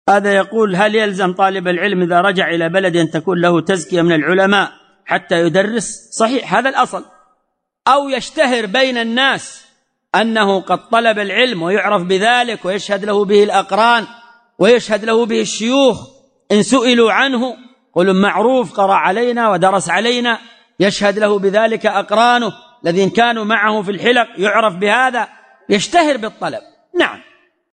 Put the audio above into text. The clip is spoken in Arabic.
هذا يقول: هل يلزم طالب العلم إذا رجع إلى بلد أن تكون له تزكية من العلماء حتى يدرس؟ صحيح، هذا الأصل. أو يشتهر بين الناس أنه قد طلب العلم ويعرف بذلك ويشهد له به الأقران ويشهد له به الشيوخ، إن سئلوا عنه قلوا معروف، قرأ علينا ودرس علينا، يشهد له بذلك أقرانه الذين كانوا معه في الحلق، يعرف بهذا، يشتهر بالطلب. نعم.